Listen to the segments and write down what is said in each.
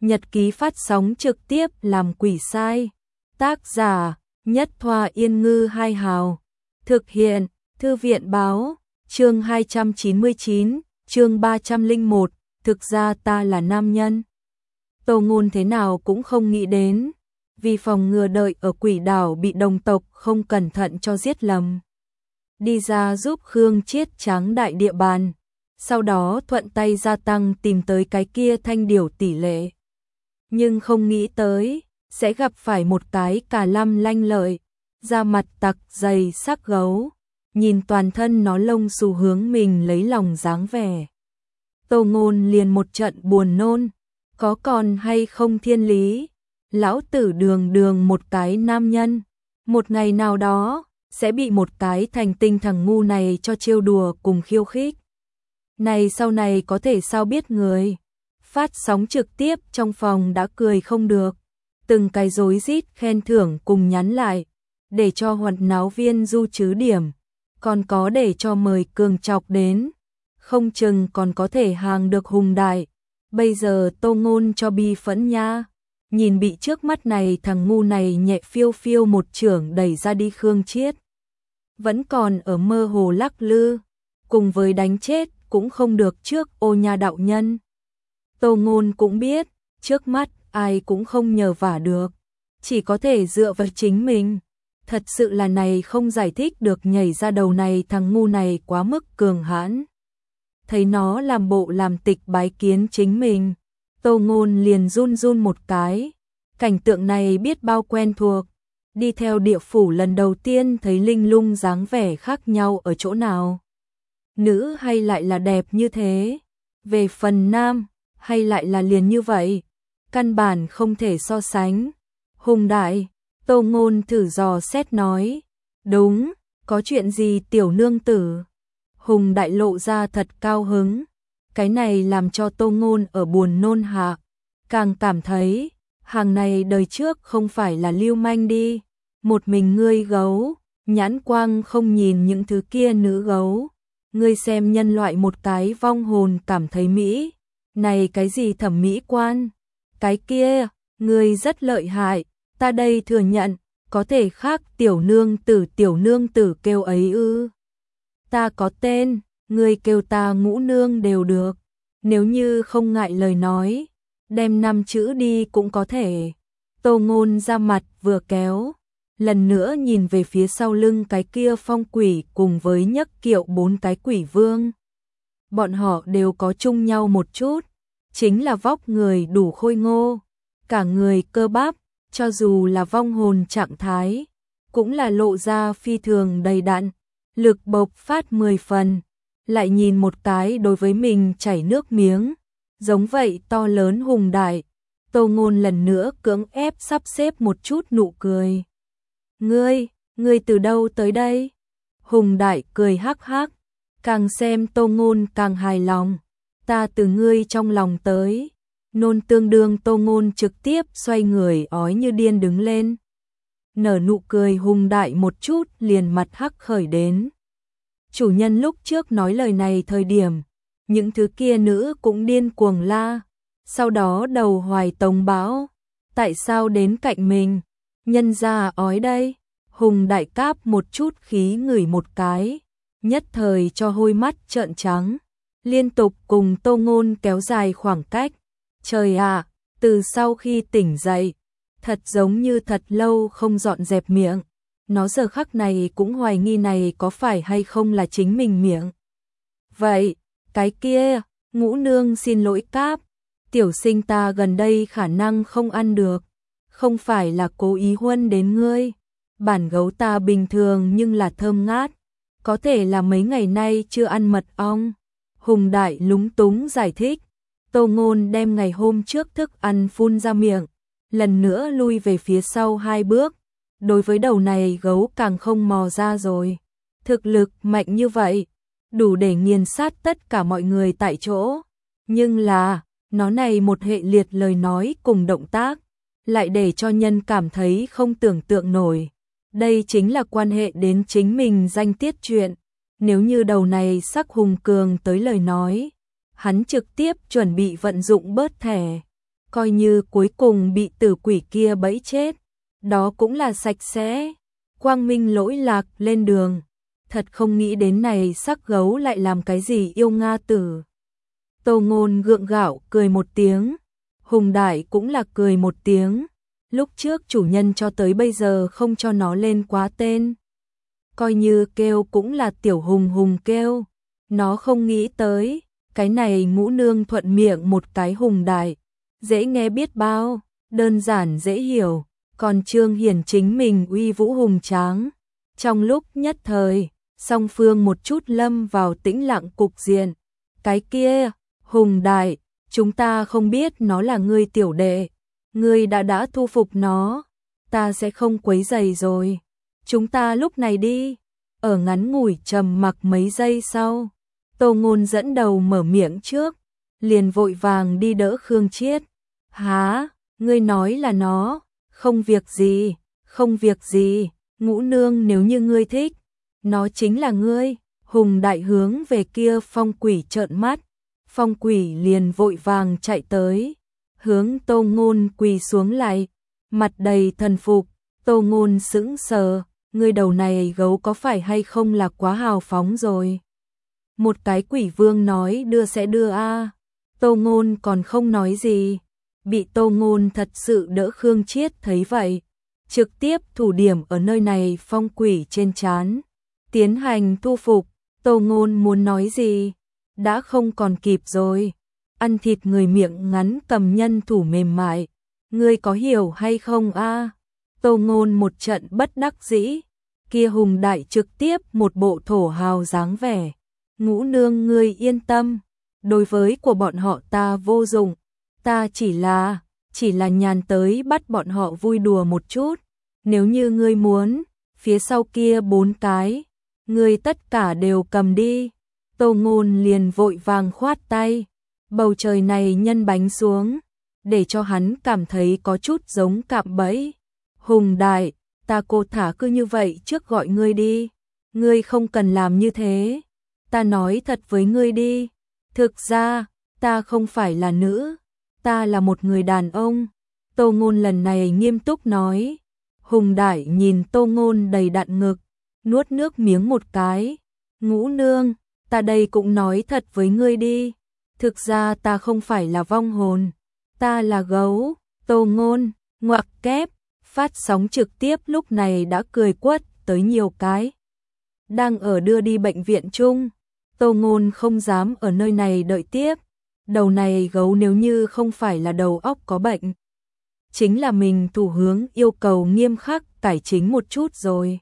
Nhật ký phát sóng trực tiếp làm quỷ sai. Tác giả: Nhất Thoa Yên Ngư Hai Hào. Thực hiện: Thư viện báo. Chương 299, chương 301, thực ra ta là nam nhân. Tô Ngôn thế nào cũng không nghĩ đến, vì phòng ngừa đợi ở quỷ đảo bị đồng tộc không cẩn thận cho giết lầm, đi ra giúp Khương Chiết tráng đại địa bàn, sau đó thuận tay gia tăng tìm tới cái kia thanh điểu tỷ lệ. Nhưng không nghĩ tới, sẽ gặp phải một cái cà lăm lanh lợi, da mặt tặc dày sắc gấu, nhìn toàn thân nó lông xù hướng mình lấy lòng dáng vẻ. Tô Ngôn liền một trận buồn nôn, có còn hay không thiên lý, lão tử đường đường một cái nam nhân, một ngày nào đó, sẽ bị một cái thành tinh thằng ngu này cho trêu đùa cùng khiêu khích. Này sau này có thể sao biết người. Phát sóng trực tiếp trong phòng đã cười không được, từng cái rối rít khen thưởng cùng nhắn lại, để cho hoạt náo viên du trứ điểm, còn có để cho mời Cường Chọc đến, không chừng còn có thể hàng được Hùng Đại. Bây giờ Tô Ngôn cho bi phẫn nha, nhìn bị trước mắt này thằng ngu này nhẹ phiêu phiêu một chưởng đẩy ra đi Khương Chiết. Vẫn còn ở mơ hồ lắc lư, cùng với đánh chết cũng không được trước Ô Nha đạo nhân. Tô Ngôn cũng biết, trước mắt ai cũng không nhờ vả được, chỉ có thể dựa vào chính mình. Thật sự là này không giải thích được, nhảy ra đầu này thằng ngu này quá mức cường hãn. Thấy nó làm bộ làm tịch bái kiến chính mình, Tô Ngôn liền run run một cái. Cảnh tượng này biết bao quen thuộc, đi theo địa phủ lần đầu tiên thấy linh lung dáng vẻ khác nhau ở chỗ nào. Nữ hay lại là đẹp như thế, về phần nam hay lại là liền như vậy, căn bản không thể so sánh. Hùng Đại, Tô Ngôn thử dò xét nói. Đúng, có chuyện gì tiểu nương tử? Hùng Đại lộ ra thật cao hứng, cái này làm cho Tô Ngôn ở buồn nôn hạ, càng cảm thấy, hàng này đời trước không phải là lưu manh đi, một mình ngươi gấu, nhãn quang không nhìn những thứ kia nữ gấu, ngươi xem nhân loại một cái vong hồn cảm thấy mỹ, này cái gì thẩm mỹ quan, cái kia, ngươi rất lợi hại, ta đây thừa nhận, có thể khác tiểu nương tử kêu ấy ư. Ta có tên, ngươi kêu ta Ngũ nương đều được, nếu như không ngại lời nói, đem 5 chữ đi cũng có thể. Tô Ngôn ra mặt vừa kéo, lần nữa nhìn về phía sau lưng cái kia phong quỷ cùng với nhấc kiệu 4 cái quỷ vương. Bọn họ đều có chung nhau một chút, chính là vóc người đủ khôi ngô, cả người cơ bắp, cho dù là vong hồn trạng thái, cũng là lộ ra phi thường đầy đặn, lực bộc phát 10 phần, lại nhìn một cái đối với mình chảy nước miếng, giống vậy to lớn Hùng Đại. Tô Ngôn lần nữa cưỡng ép sắp xếp một chút nụ cười. Ngươi từ đâu tới đây? Hùng Đại cười hắc hắc, càng xem Tô Ngôn càng hài lòng. Ta từ ngươi trong lòng tới. Nôn tương đương Tô Ngôn trực tiếp xoay người ói như điên đứng lên. Nở nụ cười Hùng Đại một chút liền mặt hắc khởi đến. Chủ nhân lúc trước nói lời này thời điểm, những thứ kia nữ cũng điên cuồng la, sau đó đầu hoài tống báo, tại sao đến cạnh mình, nhân ra ói đây. Hùng Đại cáp một chút khí ngửi một cái, nhất thời cho hôi mắt trợn trắng, liên tục cùng Tô Ngôn kéo dài khoảng cách. Trời ạ, từ sau khi tỉnh dậy, thật giống như thật lâu không dọn dẹp miệng, nó giờ khắc này cũng hoài nghi này có phải hay không là chính mình miệng. Vậy, cái kia, Ngũ nương xin lỗi cáp, tiểu sinh ta gần đây khả năng không ăn được, không phải là cố ý huân đến ngươi, bản gấu ta bình thường nhưng là thơm ngát, có thể là mấy ngày nay chưa ăn mật ong. Hùng Đại lúng túng giải thích. Tô Ngôn đem ngày hôm trước thức ăn phun ra miệng, lần nữa lui về phía sau 2 bước. Đối với đầu này gấu càng không mò ra rồi. Thực lực mạnh như vậy, đủ để nghiền sát tất cả mọi người tại chỗ. Nhưng là, nó này một hệ liệt lời nói cùng động tác, lại để cho nhân cảm thấy không tưởng tượng nổi. Đây chính là quan hệ đến chính mình danh tiết chuyện. Nếu như đầu này sắc hùng cường tới lời nói, hắn trực tiếp chuẩn bị vận dụng bớt thẻ. coi như cuối cùng bị tử quỷ kia bẫy chết, đó cũng là sạch sẽ. Quang Minh lỗi lạc lên đường, thật không nghĩ đến này sắc gấu lại làm cái gì yêu Nga tử. Tô Ngôn gượng gạo cười một tiếng, Hùng Đại cũng là cười một tiếng, lúc trước chủ nhân cho tới bây giờ không cho nó lên quá tên. Coi như kêu cũng là tiểu Hùng Hùng kêu, nó không nghĩ tới, cái này Ngũ Nương thuận miệng một cái Hùng Đại, dễ nghe biết bao, đơn giản dễ hiểu, còn Trương Hiển chính mình uy vũ hùng tráng. Trong lúc nhất thời, song phương một chút lâm vào tĩnh lặng cục diện. Cái kia, Hùng Đại, chúng ta không biết nó là ngươi tiểu đệ, ngươi đã thu phục nó, ta sẽ không quấy rầy rồi. Chúng ta lúc này đi. Ở ngắn ngủi trầm mặc mấy giây sau, Tô Ngôn dẫn đầu mở miệng trước, liền vội vàng đi đỡ Khương Chiết. Hả, ngươi nói là nó, không việc gì, không việc gì, Ngũ Nương nếu như ngươi thích, nó chính là ngươi. Hùng Đại hướng về kia phong quỷ trợn mắt, phong quỷ liền vội vàng chạy tới, hướng Tô Ngôn quỳ xuống lại, mặt đầy thần phục. Tô Ngôn sững sờ, ngươi đầu này gấu có phải hay không là quá hào phóng rồi. Một cái quỷ vương nói đưa sẽ đưa a. Tô Ngôn còn không nói gì, bị Tô Ngôn thật sự đỡ Khương Chiết thấy vậy, trực tiếp thủ điểm ở nơi này phong quỷ trên trán, tiến hành thu phục. Tô Ngôn muốn nói gì, đã không còn kịp rồi. Ăn thịt người miệng ngắn cầm nhân thủ mềm mại, ngươi có hiểu hay không a? Tô Ngôn một trận bất đắc dĩ, kia Hùng Đại trực tiếp một bộ thổ hào dáng vẻ. Ngũ Nương ngươi yên tâm, đối với của bọn họ ta vô dụng, ta chỉ là nhàn tới bắt bọn họ vui đùa một chút. Nếu như ngươi muốn, phía sau kia 4 cái, ngươi tất cả đều cầm đi. Tô Ngôn liền vội vàng khoát tay, bầu trời này nhân bánh xuống, để cho hắn cảm thấy có chút giống cạm bẫy. Hùng Đại, ta cô thả cứ như vậy trước gọi ngươi đi, ngươi không cần làm như thế. Ta nói thật với ngươi đi, thực ra, ta không phải là nữ, ta là một người đàn ông. Tô Ngôn lần này nghiêm túc nói. Hùng Đại nhìn Tô Ngôn đầy đặn ngực, nuốt nước miếng một cái. Ngũ Nương, ta đây cũng nói thật với ngươi đi, thực ra ta không phải là vong hồn, ta là gấu. Tô Ngôn, ngoặc kép, phát sóng trực tiếp lúc này đã cười quất tới nhiều cái. Đang ở đưa đi bệnh viện chung, Tô Ngôn không dám ở nơi này đợi tiếp, đầu này gấu nếu như không phải là đầu óc có bệnh, chính là mình thủ hướng yêu cầu nghiêm khắc cải chính một chút rồi.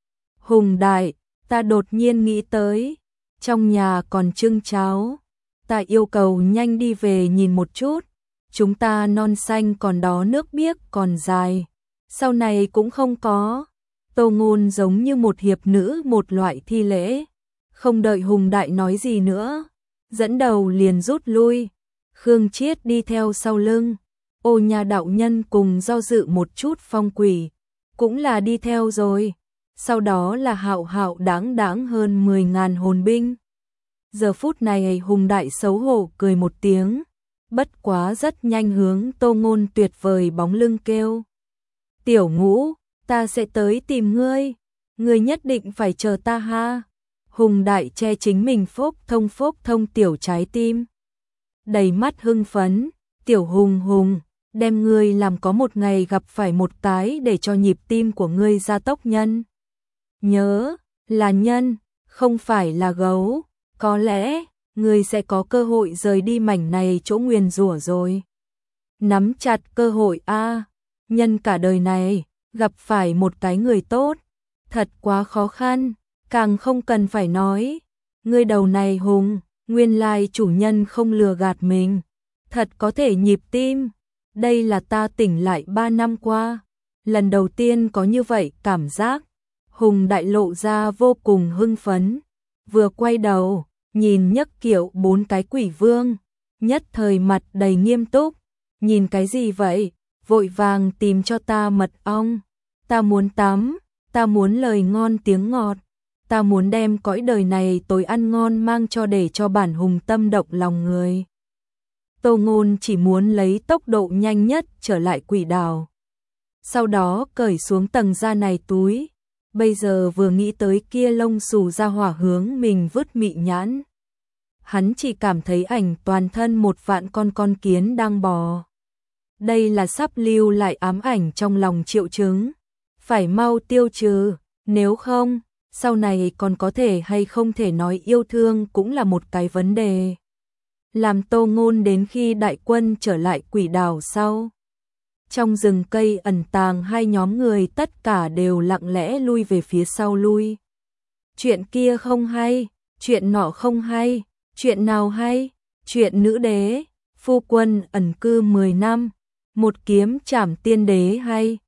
Hùng Đại, ta đột nhiên nghĩ tới, trong nhà còn trưng cháo, ta yêu cầu nhanh đi về nhìn một chút, chúng ta non xanh còn đó nước biếc còn dài, sau này cũng không có. Tô Ngôn giống như một hiệp nữ một loại thi lễ, không đợi Hùng Đại nói gì nữa, dẫn đầu liền rút lui. Khương Chiết đi theo sau lưng, Ô Nha đạo nhân cùng do dự một chút phong quỷ, cũng là đi theo rồi, sau đó là hạo hạo đáng đáng hơn 10.000 hồn binh. Giờ phút này Hùng Đại xấu hổ cười một tiếng, bất quá rất nhanh hướng Tô Ngôn tuyệt vời bóng lưng kêu. Tiểu Ngũ, ta sẽ tới tìm ngươi nhất định phải chờ ta ha. Hùng Đại che chính mình phốc thông tiểu trái tim, đầy mắt hưng phấn. Tiểu Hùng Hùng, đem ngươi làm có một ngày gặp phải một cái để cho nhịp tim của ngươi gia tốc nhân. Nhớ, là nhân, không phải là gấu, có lẽ ngươi sẽ có cơ hội rời đi mảnh này chỗ nguyền rủa rồi. Nắm chặt cơ hội a, nhân cả đời này, gặp phải một cái người tốt, thật quá khó khăn, càng không cần phải nói. Ngươi đầu này Hùng, nguyên lai chủ nhân không lừa gạt mình, thật có thể nhịp tim. Đây là ta tỉnh lại 3 năm qua, lần đầu tiên có như vậy cảm giác. Hùng Đại lộ ra vô cùng hưng phấn, vừa quay đầu, nhìn Nhất Kiệu 4 cái quỷ vương, nhất thời mặt đầy nghiêm túc. Nhìn cái gì vậy, vội vàng tìm cho ta mật ong, ta muốn tắm, ta muốn lời ngon tiếng ngọt, ta muốn đem cõi đời này tối ăn ngon mang cho để cho bản Hùng tâm động lòng người. Tô Ngôn chỉ muốn lấy tốc độ nhanh nhất trở lại Quỷ Đảo. Sau đó cởi xuống tầng da này túi, bây giờ vừa nghĩ tới kia lông xù ra hỏa hướng mình vứt mị nhãn. Hắn chỉ cảm thấy ảnh toàn thân một vạn con kiến đang bò. Đây là sắp lưu lại ám ảnh trong lòng triệu chứng. Phải mau tiêu trừ, nếu không, sau này còn có thể hay không thể nói yêu thương cũng là một cái vấn đề. Làm Tô Ngôn đến khi đại quân trở lại Quỷ Đảo sau. Trong rừng cây ẩn tàng hai nhóm người tất cả đều lặng lẽ lui về phía sau lui. Chuyện kia không hay, chuyện nọ không hay, chuyện nào hay, chuyện nữ đế, phu quân ẩn cư 10 năm, một kiếm trảm tiên đế hay,